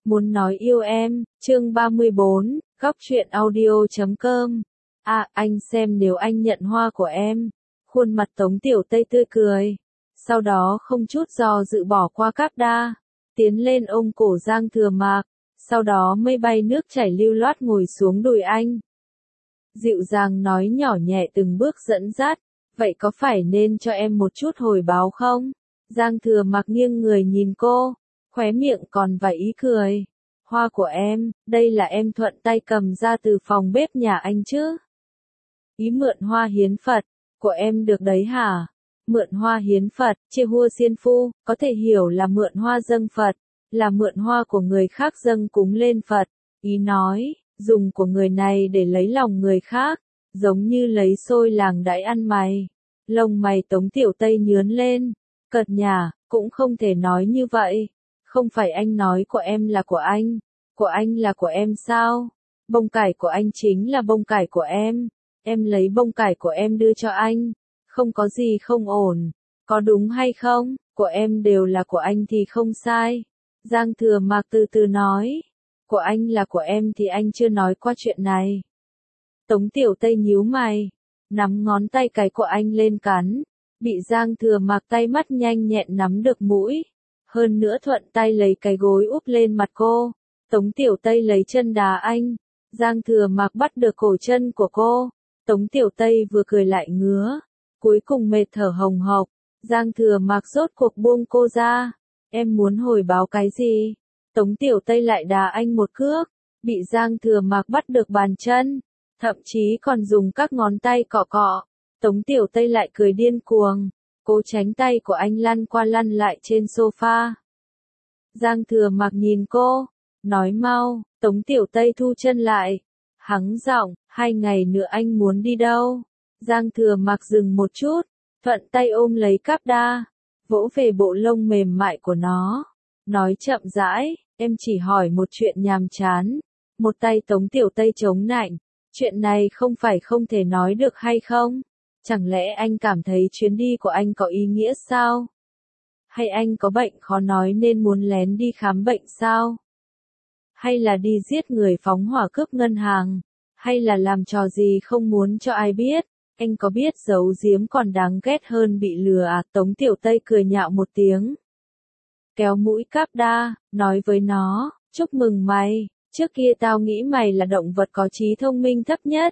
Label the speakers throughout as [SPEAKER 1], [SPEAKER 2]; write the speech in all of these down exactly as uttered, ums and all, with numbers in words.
[SPEAKER 1] Muốn nói yêu em, chương ba mươi bốn, góc truyện audio chấm com. À, anh xem nếu anh nhận hoa của em. Khuôn mặt Tống Tiểu Tây tươi cười. Sau đó không chút do dự bỏ qua cáp đa. Tiến lên ôm cổ Giang Thừa Mạc. Sau đó mây bay nước chảy lưu loát ngồi xuống đùi anh. Dịu dàng nói nhỏ nhẹ từng bước dẫn dắt. Vậy có phải nên cho em một chút hồi báo không? Giang Thừa Mạc nghiêng người nhìn cô. Khóe miệng còn vài ý cười. Hoa của em, đây là em thuận tay cầm ra từ phòng bếp nhà anh chứ? Ý mượn hoa hiến Phật, của em được đấy hả? Mượn hoa hiến Phật, chia hua xiên phu, có thể hiểu là mượn hoa dâng Phật, là mượn hoa của người khác dâng cúng lên Phật. Ý nói, dùng của người này để lấy lòng người khác, giống như lấy xôi làng đãi ăn mày. Lông mày Tống Tiểu Tây nhướn lên, cợt nhả, cũng không thể nói như vậy. Không phải anh nói của em là của anh, của anh là của em sao? Bông cải của anh chính là bông cải của em, em lấy bông cải của em đưa cho anh, không có gì không ổn, có đúng hay không? Của em đều là của anh thì không sai. Giang Thừa Mạc từ từ nói, của anh là của em thì anh chưa nói qua chuyện này. Tống Tiểu Tây nhíu mày, nắm ngón tay cái của anh lên cắn, bị Giang Thừa Mạc tay mắt nhanh nhẹn nắm được mũi. Hơn nữa thuận tay lấy cái gối úp lên mặt cô. Tống Tiểu Tây lấy chân đá anh. Giang Thừa Mạc bắt được cổ chân của cô. Tống Tiểu Tây vừa cười lại ngứa. Cuối cùng mệt thở hồng hộc. Giang Thừa Mạc rốt cuộc buông cô ra. Em muốn hồi báo cái gì? Tống Tiểu Tây lại đá anh một cước. Bị Giang Thừa Mạc bắt được bàn chân. Thậm chí còn dùng các ngón tay cọ cọ. Tống Tiểu Tây lại cười điên cuồng. Cố tránh tay của anh lăn qua lăn lại trên sofa. Giang Thừa Mạc nhìn cô, nói mau. Tống Tiểu Tây thu chân lại, hắng giọng, hai ngày nữa anh muốn đi đâu? Giang Thừa Mạc dừng một chút, thuận tay ôm lấy cáp đa, vỗ về bộ lông mềm mại của nó, nói chậm rãi, em chỉ hỏi một chuyện nhàm chán. Một tay Tống Tiểu Tây chống nạnh, chuyện này không phải không thể nói được hay không? Chẳng lẽ anh cảm thấy chuyến đi của anh có ý nghĩa sao? Hay anh có bệnh khó nói nên muốn lén đi khám bệnh sao? Hay là đi giết người phóng hỏa cướp ngân hàng? Hay là làm trò gì không muốn cho ai biết? Anh có biết giấu giếm còn đáng ghét hơn bị lừa à? Tống Tiểu Tây cười nhạo một tiếng. Kéo mũi cáp đa, nói với nó, chúc mừng mày, trước kia tao nghĩ mày là động vật có trí thông minh thấp nhất.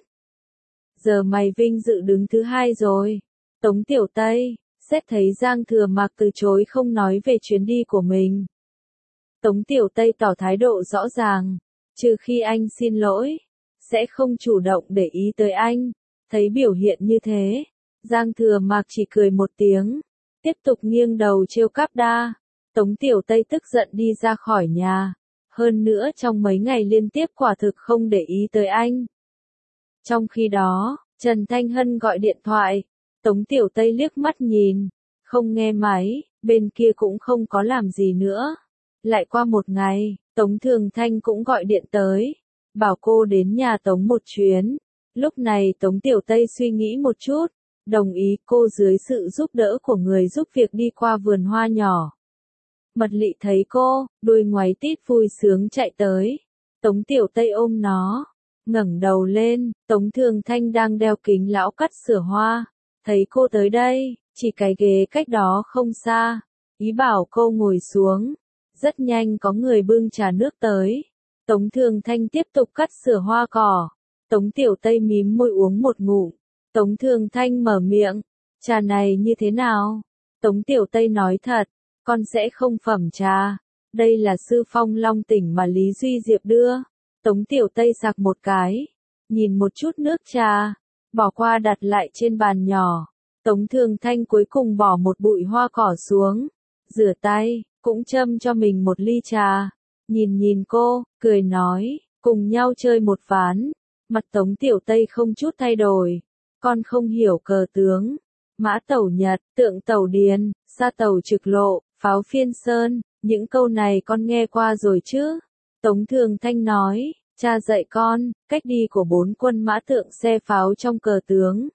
[SPEAKER 1] Giờ mày vinh dự đứng thứ hai rồi. Tống Tiểu Tây, xét thấy Giang Thừa Mạc từ chối không nói về chuyến đi của mình. Tống Tiểu Tây tỏ thái độ rõ ràng, trừ khi anh xin lỗi, sẽ không chủ động để ý tới anh. Thấy biểu hiện như thế, Giang Thừa Mạc chỉ cười một tiếng, tiếp tục nghiêng đầu trêu cáp đa. Tống Tiểu Tây tức giận đi ra khỏi nhà. Hơn nữa trong mấy ngày liên tiếp quả thực không để ý tới anh. Trong khi đó, Trần Thanh Hân gọi điện thoại, Tống Tiểu Tây liếc mắt nhìn, không nghe máy, bên kia cũng không có làm gì nữa. Lại qua một ngày, Tống Thường Thanh cũng gọi điện tới, bảo cô đến nhà Tống một chuyến. Lúc này Tống Tiểu Tây suy nghĩ một chút, đồng ý cô dưới sự giúp đỡ của người giúp việc đi qua vườn hoa nhỏ. Mật Lị thấy cô, đuôi ngoáy tít vui sướng chạy tới, Tống Tiểu Tây ôm nó. Ngẩng đầu lên, Tống Thường Thanh đang đeo kính lão cắt sửa hoa, thấy cô tới đây, chỉ cái ghế cách đó không xa, ý bảo cô ngồi xuống. Rất nhanh có người bưng trà nước tới. Tống Thường Thanh tiếp tục cắt sửa hoa cỏ. Tống Tiểu Tây mím môi uống một ngụm. Tống Thường Thanh mở miệng, trà này như thế nào? Tống Tiểu Tây nói thật, con sẽ không phẩm trà. Đây là Sư Phong Long Tỉnh mà Lý Duy Diệp đưa. Tống Tiểu Tây sặc một cái, nhìn một chút nước trà, bỏ qua đặt lại trên bàn nhỏ. Tống Thường Thanh cuối cùng bỏ một bụi hoa cỏ xuống, rửa tay, cũng châm cho mình một ly trà. Nhìn nhìn cô, cười nói, cùng nhau chơi một ván. Mặt Tống Tiểu Tây không chút thay đổi. Con không hiểu cờ tướng, mã tẩu Nhật, tượng tẩu Điền, sa tẩu Trực Lộ, pháo Phiên Sơn, những câu này con nghe qua rồi chứ? Tống Thường Thanh nói, cha dạy con, cách đi của bốn quân mã tượng xe pháo trong cờ tướng.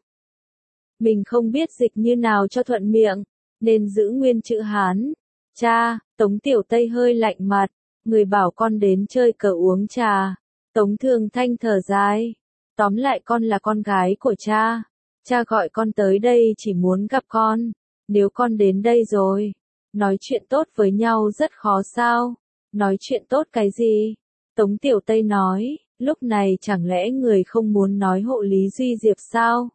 [SPEAKER 1] Mình không biết dịch như nào cho thuận miệng, nên giữ nguyên chữ Hán. Cha, Tống Tiểu Tây hơi lạnh mặt, người bảo con đến chơi cờ uống trà. Tống Thường Thanh thở dài. Tóm lại con là con gái của cha. Cha gọi con tới đây chỉ muốn gặp con. Nếu con đến đây rồi, nói chuyện tốt với nhau rất khó sao? Nói chuyện tốt cái gì? Tống Tiểu Tây nói, lúc này chẳng lẽ người không muốn nói hộ Lý Duy Diệp sao?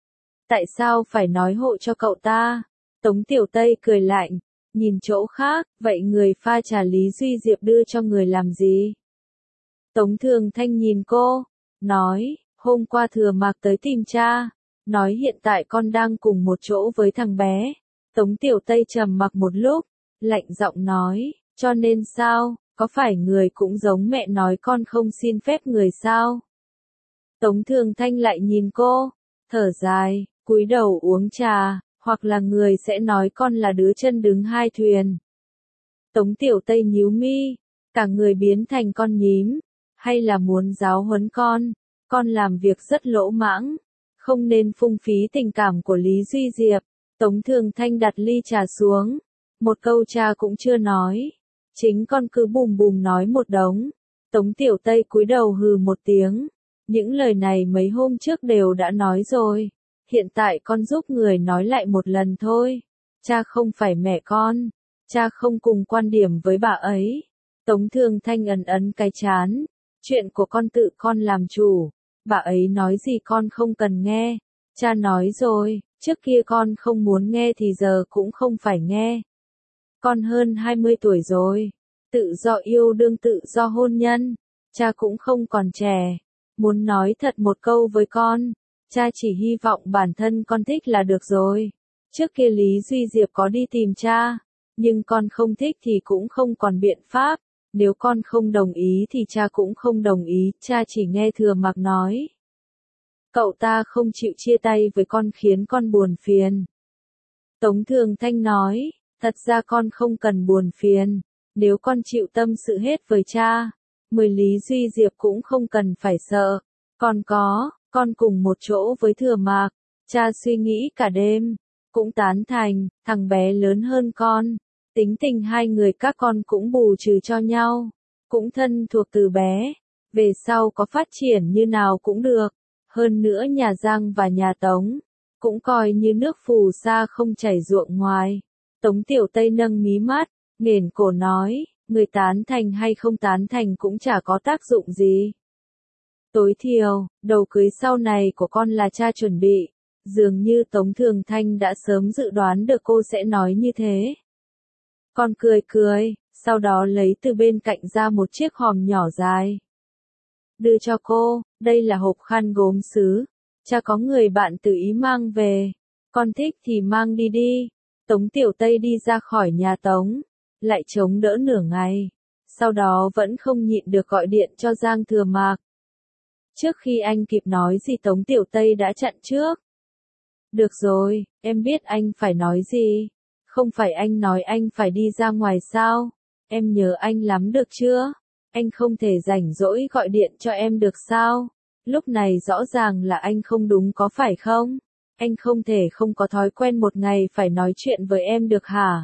[SPEAKER 1] Tại sao phải nói hộ cho cậu ta? Tống Tiểu Tây cười lạnh, nhìn chỗ khác, vậy người pha trà Lý Duy Diệp đưa cho người làm gì? Tống Thường Thanh nhìn cô, nói, hôm qua Thừa Mạc tới tìm cha, nói hiện tại con đang cùng một chỗ với thằng bé. Tống Tiểu Tây trầm mặc một lúc, lạnh giọng nói, cho nên sao, có phải người cũng giống mẹ nói con không xin phép người sao? Tống Thường Thanh lại nhìn cô, thở dài, cúi đầu uống trà, hoặc là người sẽ nói con là đứa chân đứng hai thuyền. Tống Tiểu Tây nhíu mi, cả người biến thành con nhím, hay là muốn giáo huấn con, con làm việc rất lỗ mãng, không nên phung phí tình cảm của Lý Duy Diệp. Tống Thường Thanh đặt ly trà xuống, một câu cha cũng chưa nói, chính con cứ bùm bùm nói một đống. Tống Tiểu Tây cúi đầu hừ một tiếng, những lời này mấy hôm trước đều đã nói rồi, hiện tại con giúp người nói lại một lần thôi. Cha không phải mẹ con, cha không cùng quan điểm với bà ấy. Tống Thường Thanh ấn ấn cái chán, chuyện của con tự con làm chủ, bà ấy nói gì con không cần nghe. Cha nói rồi, trước kia con không muốn nghe thì giờ cũng không phải nghe. Con hơn hai mươi tuổi rồi, tự do yêu đương tự do hôn nhân, cha cũng không còn trẻ. Muốn nói thật một câu với con, cha chỉ hy vọng bản thân con thích là được rồi. Trước kia Lý Duy Diệp có đi tìm cha, nhưng con không thích thì cũng không còn biện pháp. Nếu con không đồng ý thì cha cũng không đồng ý, cha chỉ nghe Thừa Mạc nói. Cậu ta không chịu chia tay với con khiến con buồn phiền. Tống Thường Thanh nói, thật ra con không cần buồn phiền, nếu con chịu tâm sự hết với cha, mười Lý Duy Diệp cũng không cần phải sợ. Còn có, con cùng một chỗ với Thừa Mạc, cha suy nghĩ cả đêm, cũng tán thành, thằng bé lớn hơn con. Tính tình hai người các con cũng bù trừ cho nhau, cũng thân thuộc từ bé, về sau có phát triển như nào cũng được. Hơn nữa nhà Giang và nhà Tống, cũng coi như nước phù sa không chảy ruộng ngoài. Tống Tiểu Tây nâng mí mắt, nghển cổ nói, người tán thành hay không tán thành cũng chả có tác dụng gì. Tối thiểu, đầu cưới sau này của con là cha chuẩn bị, dường như Tống Thường Thanh đã sớm dự đoán được cô sẽ nói như thế. Con cười cười, sau đó lấy từ bên cạnh ra một chiếc hòm nhỏ dài. Đưa cho cô, đây là hộp khăn gốm sứ, cha có người bạn tự ý mang về, con thích thì mang đi đi. Tống Tiểu Tây đi ra khỏi nhà Tống, lại chống đỡ nửa ngày, sau đó vẫn không nhịn được gọi điện cho Giang Thừa Mạc. Trước khi anh kịp nói gì Tống Tiểu Tây đã chặn trước. Được rồi, em biết anh phải nói gì, không phải anh nói anh phải đi ra ngoài sao, em nhớ anh lắm được chưa? Anh không thể rảnh rỗi gọi điện cho em được sao? Lúc này rõ ràng là anh không đúng có phải không? Anh không thể không có thói quen một ngày phải nói chuyện với em được hả?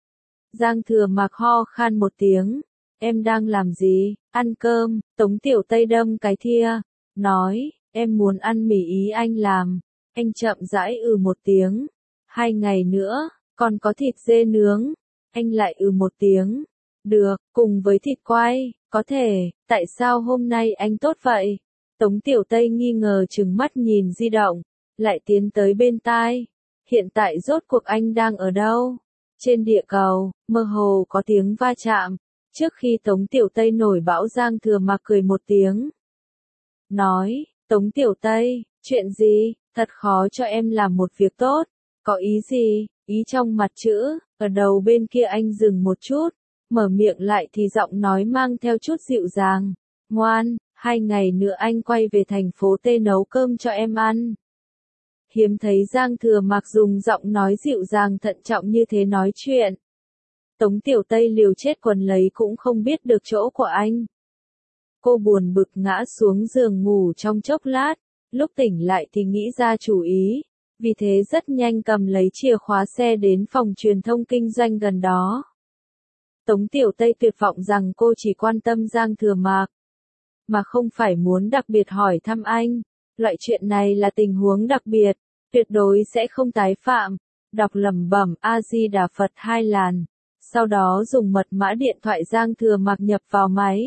[SPEAKER 1] Giang Thừa Mạc ho khan một tiếng. Em đang làm gì? Ăn cơm. Tống Tiểu Tây đâm cái thìa, nói, em muốn ăn mì ý anh làm. Anh chậm rãi ừ một tiếng. Hai ngày nữa, còn có thịt dê nướng. Anh lại ừ một tiếng. Được, cùng với thịt quay, có thể, tại sao hôm nay anh tốt vậy? Tống Tiểu Tây nghi ngờ trừng mắt nhìn di động, lại tiến tới bên tai. Hiện tại rốt cuộc anh đang ở đâu? Trên địa cầu, mơ hồ có tiếng va chạm. Trước khi Tống Tiểu Tây nổi bão Giang Thừa Mạc cười một tiếng. Nói, Tống Tiểu Tây, chuyện gì? Thật khó cho em làm một việc tốt. Có ý gì? Ý trong mặt chữ, ở đầu bên kia anh dừng một chút. Mở miệng lại thì giọng nói mang theo chút dịu dàng. Ngoan, hai ngày nữa anh quay về thành phố T nấu cơm cho em ăn. Hiếm thấy Giang Thừa Mạc dùng giọng nói dịu dàng thận trọng như thế nói chuyện. Tống Tiểu Tây liều chết quần lấy cũng không biết được chỗ của anh. Cô buồn bực ngã xuống giường ngủ trong chốc lát, lúc tỉnh lại thì nghĩ ra chủ ý, vì thế rất nhanh cầm lấy chìa khóa xe đến phòng truyền thông kinh doanh gần đó. Tống Tiểu Tây tuyệt vọng rằng cô chỉ quan tâm Giang Thừa Mạc, mà không phải muốn đặc biệt hỏi thăm anh. Loại chuyện này là tình huống đặc biệt, tuyệt đối sẽ không tái phạm. Đọc lẩm bẩm A Di Đà Phật hai làn, sau đó dùng mật mã điện thoại Giang Thừa Mạc nhập vào máy.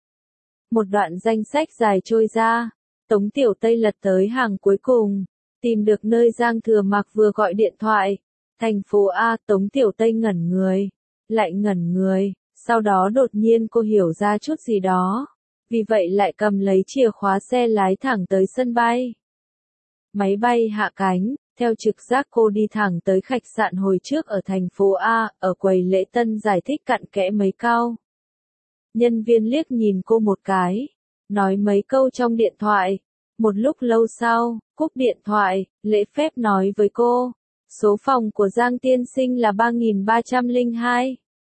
[SPEAKER 1] Một đoạn danh sách dài trôi ra, Tống Tiểu Tây lật tới hàng cuối cùng, tìm được nơi Giang Thừa Mạc vừa gọi điện thoại. Thành phố A. Tống Tiểu Tây ngẩn người, lại ngẩn người, sau đó đột nhiên cô hiểu ra chút gì đó, vì vậy lại cầm lấy chìa khóa xe lái thẳng tới sân bay. Máy bay hạ cánh, theo trực giác cô đi thẳng tới khách sạn hồi trước ở thành phố A, ở quầy lễ tân giải thích cặn kẽ mấy câu. Nhân viên liếc nhìn cô một cái, nói mấy câu trong điện thoại. Một lúc lâu sau, cúp điện thoại, lễ phép nói với cô, số phòng của Giang tiên sinh là ba nghìn ba trăm lẻ hai.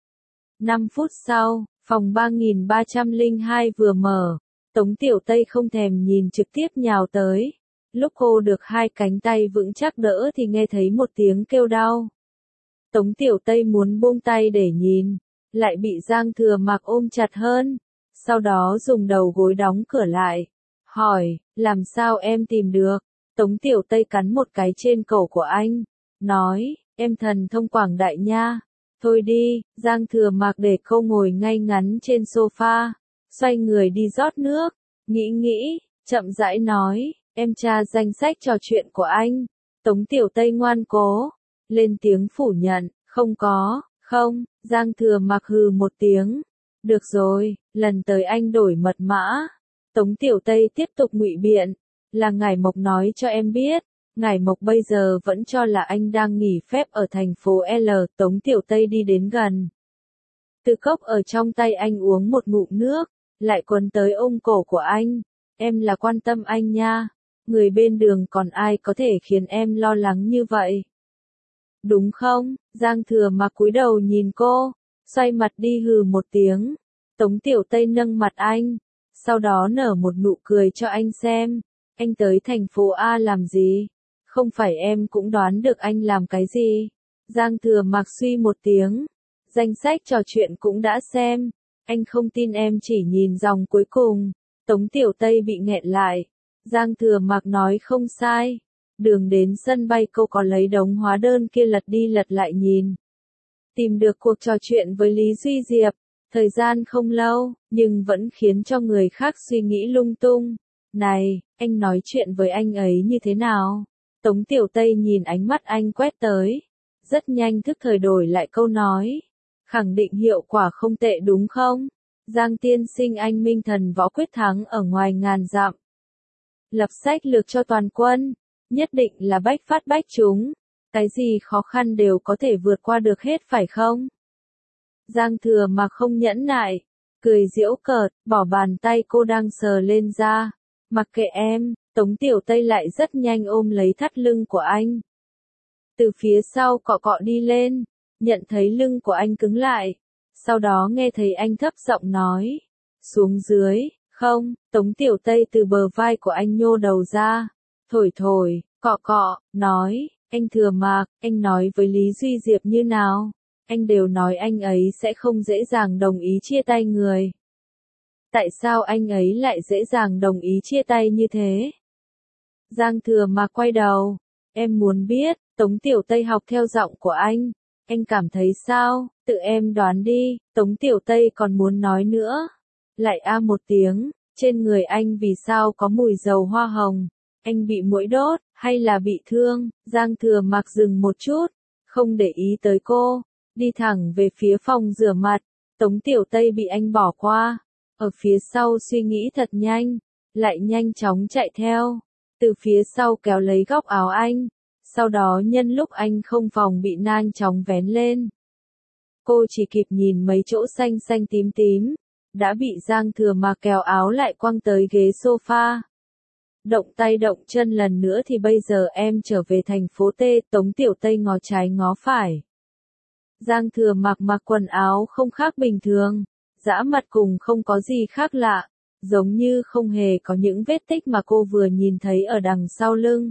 [SPEAKER 1] năm phút sau, phòng ba nghìn ba trăm lẻ hai vừa mở, Tống Tiểu Tây không thèm nhìn trực tiếp nhào tới. Lúc cô được hai cánh tay vững chắc đỡ thì nghe thấy một tiếng kêu đau. Tống Tiểu Tây muốn buông tay để nhìn, lại bị Giang Thừa Mạc ôm chặt hơn, sau đó dùng đầu gối đóng cửa lại. Hỏi, làm sao em tìm được? Tống Tiểu Tây cắn một cái trên cổ của anh, nói, em thần thông quảng đại nha. Thôi đi, Giang Thừa Mạc để cô ngồi ngay ngắn trên sofa, xoay người đi rót nước, nghĩ nghĩ, chậm rãi nói, em tra danh sách trò chuyện của anh. Tống Tiểu Tây ngoan cố, lên tiếng phủ nhận, không có, không. Giang Thừa Mạc hừ một tiếng, được rồi, lần tới anh đổi mật mã. Tống Tiểu Tây tiếp tục ngụy biện, là Ngải Mộc nói cho em biết, Ngải Mộc bây giờ vẫn cho là anh đang nghỉ phép ở thành phố L. Tống Tiểu Tây đi đến gần, từ cốc ở trong tay anh uống một ngụm nước, lại quấn tới ôm cổ của anh, em là quan tâm anh nha, người bên đường còn ai có thể khiến em lo lắng như vậy? Đúng không? Giang Thừa Mạc cúi đầu nhìn cô, xoay mặt đi hừ một tiếng. Tống Tiểu Tây nâng mặt anh, sau đó nở một nụ cười cho anh xem. Anh tới thành phố A làm gì? Không phải em cũng đoán được anh làm cái gì? Giang Thừa Mạc suy một tiếng. Danh sách trò chuyện cũng đã xem. Anh không tin em chỉ nhìn dòng cuối cùng. Tống Tiểu Tây bị nghẹn lại. Giang Thừa Mạc nói không sai. Đường đến sân bay cô có lấy đống hóa đơn kia lật đi lật lại nhìn. Tìm được cuộc trò chuyện với Lý Duy Diệp. Thời gian không lâu, nhưng vẫn khiến cho người khác suy nghĩ lung tung. Này, anh nói chuyện với anh ấy như thế nào? Tống Tiểu Tây nhìn ánh mắt anh quét tới. Rất nhanh thức thời đổi lại câu nói. Khẳng định hiệu quả không tệ đúng không? Giang tiên sinh anh minh thần võ quyết thắng ở ngoài ngàn dặm. Lập sách lược cho toàn quân. Nhất định là bách phát bách trúng. Cái gì khó khăn đều có thể vượt qua được hết phải không? Giang Thừa Mạc không nhẫn nại, cười giễu cợt, bỏ bàn tay cô đang sờ lên da. Mặc kệ em, Tống Tiểu Tây lại rất nhanh ôm lấy thắt lưng của anh. Từ phía sau cọ cọ đi lên, nhận thấy lưng của anh cứng lại. Sau đó nghe thấy anh thấp giọng nói, xuống dưới, không, Tống Tiểu Tây từ bờ vai của anh nhô đầu ra, thổi thổi, cọ cọ, nói, anh Thừa Mạc, anh nói với Lý Duy Diệp như nào? Anh đều nói anh ấy sẽ không dễ dàng đồng ý chia tay người. Tại sao anh ấy lại dễ dàng đồng ý chia tay như thế? Giang Thừa Mạc quay đầu, em muốn biết, Tống Tiểu Tây học theo giọng của anh. Anh cảm thấy sao? Tự em đoán đi. Tống Tiểu Tây còn muốn nói nữa. Lại a một tiếng, trên người anh vì sao có mùi dầu hoa hồng? Anh bị muỗi đốt, hay là bị thương? Giang Thừa Mạc dừng một chút, không để ý tới cô, đi thẳng về phía phòng rửa mặt. Tống Tiểu Tây bị anh bỏ qua, ở phía sau suy nghĩ thật nhanh, lại nhanh chóng chạy theo, từ phía sau kéo lấy góc áo anh, sau đó nhân lúc anh không phòng bị nhanh chóng vén lên. Cô chỉ kịp nhìn mấy chỗ xanh xanh tím tím, đã bị Giang Thừa Mạc kéo áo lại quăng tới ghế sofa. Động tay động chân lần nữa thì bây giờ em trở về thành phố T. Tống Tiểu Tây ngó trái ngó phải. Giang Thừa Mạc mặc quần áo không khác bình thường, dã mặt cùng không có gì khác lạ, giống như không hề có những vết tích mà cô vừa nhìn thấy ở đằng sau lưng.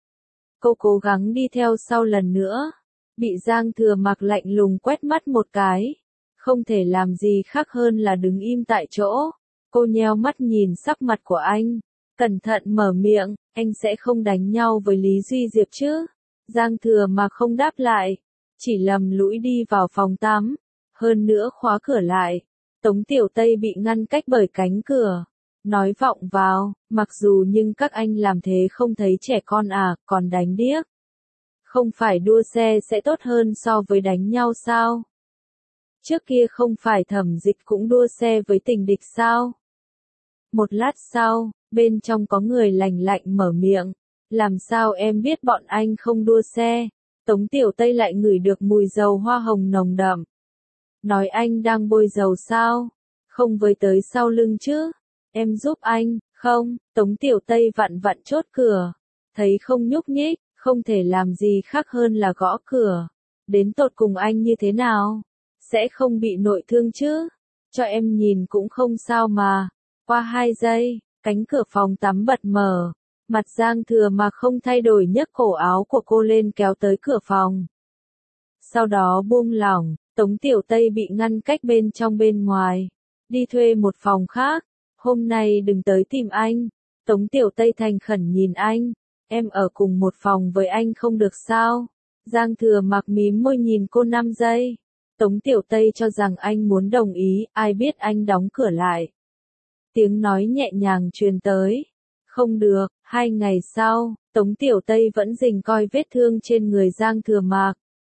[SPEAKER 1] Cô cố gắng đi theo sau lần nữa, bị Giang Thừa Mạc lạnh lùng quét mắt một cái, Không thể làm gì khác hơn là đứng im tại chỗ. Cô nheo mắt nhìn sắc mặt của anh. Cẩn thận mở miệng, anh sẽ không đánh nhau với Lý Duy Diệp chứ? Giang Thừa Mạc không đáp lại. Chỉ lầm lũi đi vào phòng tắm. Hơn nữa khóa cửa lại. Tống Tiểu Tây bị ngăn cách bởi cánh cửa. Nói vọng vào, mặc dù nhưng các anh làm thế không thấy trẻ con à, còn đánh điếc. Không phải đua xe sẽ tốt hơn so với đánh nhau sao? Trước kia không phải Thẩm Dịch cũng đua xe với tình địch sao? Một lát sau, bên trong có người lành lạnh mở miệng. Làm sao em biết bọn anh không đua xe? Tống Tiểu Tây lại ngửi được mùi dầu hoa hồng nồng đậm. Nói anh đang bôi dầu sao? Không với tới sau lưng chứ? Em giúp anh, không? Tống Tiểu Tây vặn vặn chốt cửa. Thấy không nhúc nhích, không thể làm gì khác hơn là gõ cửa. Đến tột cùng anh như thế nào? Sẽ không bị nội thương chứ? Cho em nhìn cũng không sao mà. Qua hai giây, cánh cửa phòng tắm bật mở. Mặt Giang Thừa mà không thay đổi nhấc cổ áo của cô lên kéo tới cửa phòng. Sau đó buông lỏng, Tống Tiểu Tây bị ngăn cách bên trong bên ngoài. Đi thuê một phòng khác. Hôm nay đừng tới tìm anh. Tống Tiểu Tây thành khẩn nhìn anh. Em ở cùng một phòng với anh không được sao? Giang Thừa Mạc mím môi nhìn cô năm giây. Tống Tiểu Tây cho rằng anh muốn đồng ý, ai biết anh đóng cửa lại. Tiếng nói nhẹ nhàng truyền tới. Không được, hai ngày sau, Tống Tiểu Tây vẫn rình coi vết thương trên người Giang Thừa Mạc.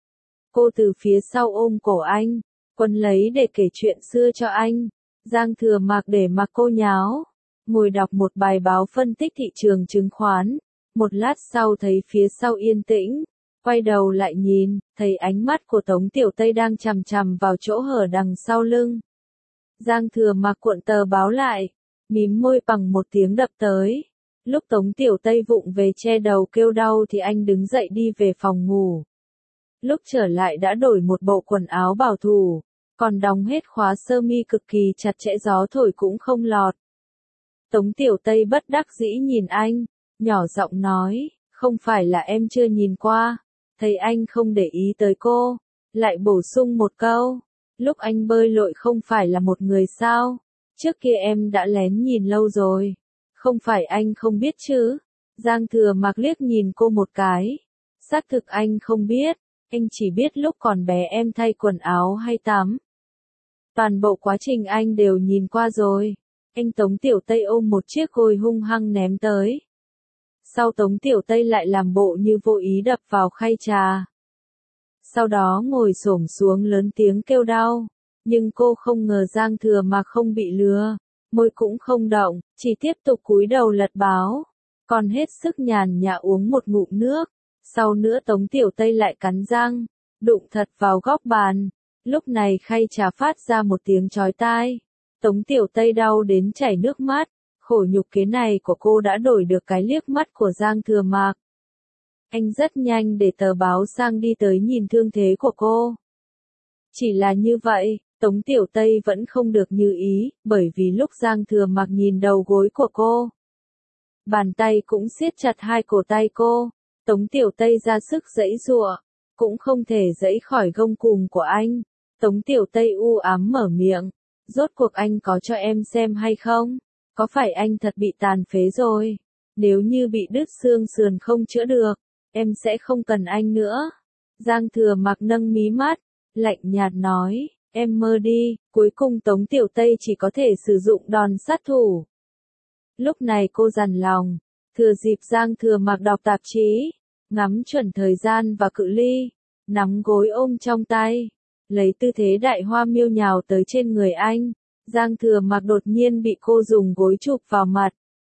[SPEAKER 1] Cô từ phía sau ôm cổ anh, quấn lấy để kể chuyện xưa cho anh. Giang Thừa Mạc để mặc cô nháo, ngồi đọc một bài báo phân tích thị trường chứng khoán. Một lát sau thấy phía sau yên tĩnh, quay đầu lại nhìn, thấy ánh mắt của Tống Tiểu Tây đang chằm chằm vào chỗ hở đằng sau lưng. Giang Thừa Mạc cuộn tờ báo lại, mím môi bằng một tiếng đập tới. Lúc Tống Tiểu Tây vụng về che đầu kêu đau thì anh đứng dậy đi về phòng ngủ. Lúc trở lại đã đổi một bộ quần áo bảo thủ, còn đóng hết khóa sơ mi cực kỳ chặt chẽ, gió thổi cũng không lọt. Tống Tiểu Tây bất đắc dĩ nhìn anh, nhỏ giọng nói, không phải là em chưa nhìn qua, thấy anh không để ý tới cô, lại bổ sung một câu, lúc anh bơi lội không phải là một người sao, trước kia em đã lén nhìn lâu rồi, không phải anh không biết chứ. Giang Thừa Mạc liếc nhìn cô một cái, xác thực anh không biết, anh chỉ biết lúc còn bé em thay quần áo hay tắm. Toàn bộ quá trình anh đều nhìn qua rồi. Anh Tống Tiểu Tây ôm một chiếc gối hung hăng ném tới. Sau Tống Tiểu Tây lại làm bộ như vô ý đập vào khay trà. Sau đó ngồi xổm xuống lớn tiếng kêu đau. Nhưng cô không ngờ Giang Thừa mà không bị lừa. Môi cũng không động, chỉ tiếp tục cúi đầu lật báo. Còn hết sức nhàn nhã uống một ngụm nước. Sau nữa Tống Tiểu Tây lại cắn răng, đụng thật vào góc bàn. Lúc này khay trà phát ra một tiếng chói tai. Tống Tiểu Tây đau đến chảy nước mắt, khổ nhục kế này của cô đã đổi được cái liếc mắt của Giang Thừa Mạc. Anh rất nhanh để tờ báo sang đi tới nhìn thương thế của cô. Chỉ là như vậy, Tống Tiểu Tây vẫn không được như ý, bởi vì lúc Giang Thừa Mạc nhìn đầu gối của cô, bàn tay cũng siết chặt hai cổ tay cô. Tống Tiểu Tây ra sức giãy giụa, cũng không thể giãy khỏi gông cùm của anh. Tống Tiểu Tây u ám mở miệng, rốt cuộc anh có cho em xem hay không? Có phải anh thật bị tàn phế rồi? Nếu như bị đứt xương sườn không chữa được, em sẽ không cần anh nữa. Giang Thừa Mạc nâng mí mắt, lạnh nhạt nói, em mơ đi. Cuối cùng Tống Tiểu Tây chỉ có thể sử dụng đòn sát thủ. Lúc này cô dằn lòng, thừa dịp Giang Thừa Mạc đọc tạp chí, ngắm chuẩn thời gian và cự ly, nắm gối ôm trong tay, lấy tư thế đại hoa miêu nhào tới trên người anh. Giang Thừa Mạc đột nhiên bị cô dùng gối chụp vào mặt.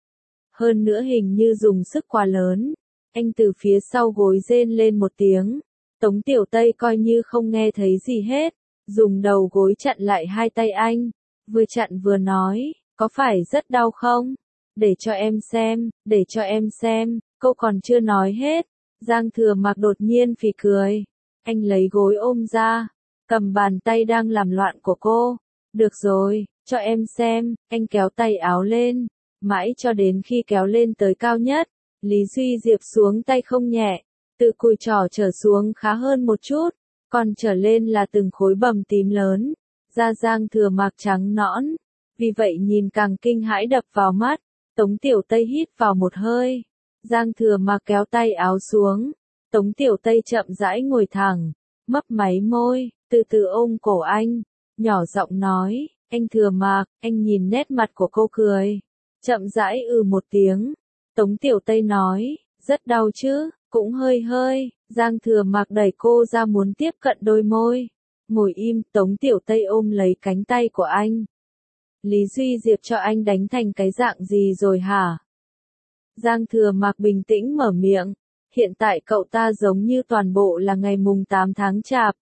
[SPEAKER 1] Hơn nữa hình như dùng sức quá lớn. Anh từ phía sau gối rên lên một tiếng. Tống Tiểu Tây coi như không nghe thấy gì hết. Dùng đầu gối chặn lại hai tay anh. Vừa chặn vừa nói, có phải rất đau không? Để cho em xem, để cho em xem. Câu còn chưa nói hết. Giang Thừa Mạc đột nhiên phì cười. Anh lấy gối ôm ra, cầm bàn tay đang làm loạn của cô. Được rồi, cho em xem. Anh kéo tay áo lên, mãi cho đến khi kéo lên tới cao nhất. Lý Duy Diệp xuống tay không nhẹ, từ cùi trỏ trở xuống khá hơn một chút, còn trở lên là từng khối bầm tím lớn. da Giang Thừa Mạc trắng nõn, vì vậy nhìn càng kinh hãi đập vào mắt. Tống Tiểu Tây hít vào một hơi. Giang Thừa Mạc kéo tay áo xuống. Tống Tiểu Tây chậm rãi ngồi thẳng, mấp máy môi, từ từ ôm cổ anh, nhỏ giọng nói, anh Thừa Mạc, anh nhìn nét mặt của cô cười. Chậm rãi ừ một tiếng. Tống Tiểu Tây nói, rất đau chứ, cũng hơi hơi. Giang Thừa Mạc đẩy cô ra muốn tiếp cận đôi môi. Ngồi im, Tống Tiểu Tây ôm lấy cánh tay của anh. Lý Duy Diệp cho anh đánh thành cái dạng gì rồi hả? Giang Thừa Mạc bình tĩnh mở miệng. Hiện tại cậu ta giống như toàn bộ là ngày mùng tám tháng chạp.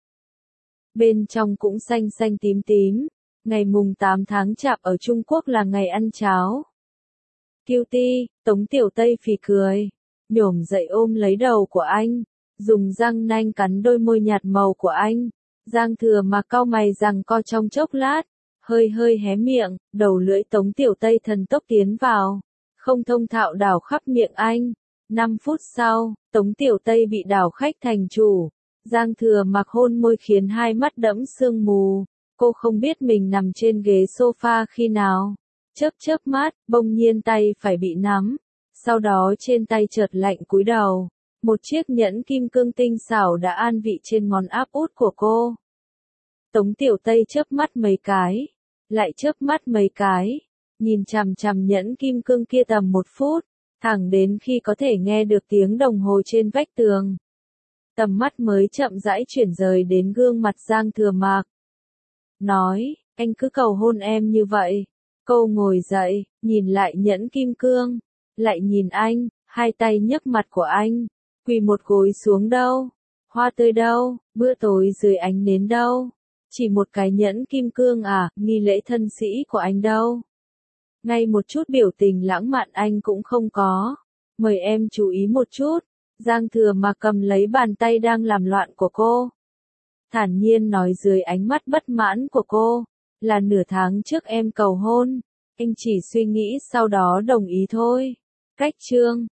[SPEAKER 1] Bên trong cũng xanh xanh tím tím. Ngày mùng tám tháng chạp ở Trung Quốc là ngày ăn cháo. Cutie, Tống Tiểu Tây phì cười. Nhổm dậy ôm lấy đầu của anh. Dùng răng nanh cắn đôi môi nhạt màu của anh. Giang Thừa Mạc cau mày rằng co trong chốc lát. Hơi hơi hé miệng, đầu lưỡi Tống Tiểu Tây thần tốc tiến vào. Không thông thạo đảo khắp miệng anh. Năm phút sau, Tống Tiểu Tây bị đảo khách thành chủ. Giang Thừa Mạc hôn môi khiến hai mắt đẫm sương mù. Cô không biết mình nằm trên ghế sofa khi nào. Chớp chớp mắt, bỗng nhiên tay phải bị nắm. Sau đó trên tay chợt lạnh cúi đầu. Một chiếc nhẫn kim cương tinh xảo đã an vị trên ngón áp út của cô. Tống Tiểu Tây chớp mắt mấy cái. Lại chớp mắt mấy cái. Nhìn chằm chằm nhẫn kim cương kia tầm một phút. Thẳng đến khi có thể nghe được tiếng đồng hồ trên vách tường. Tầm mắt mới chậm rãi chuyển rời đến gương mặt Giang Thừa Mạc. Nói, anh cứ cầu hôn em như vậy. Cô ngồi dậy, nhìn lại nhẫn kim cương. Lại nhìn anh, hai tay nhấc mặt của anh. Quỳ một gối xuống đâu? Hoa tươi đâu? Bữa tối dưới ánh nến đâu? Chỉ một cái nhẫn kim cương à, nghi lễ thân sĩ của anh đâu? Ngay một chút biểu tình lãng mạn anh cũng không có. Mời em chú ý một chút. Giang Thừa Mạc cầm lấy bàn tay đang làm loạn của cô. Thản nhiên nói dưới ánh mắt bất mãn của cô. Là nửa tháng trước em cầu hôn. Anh chỉ suy nghĩ sau đó đồng ý thôi. Cách chương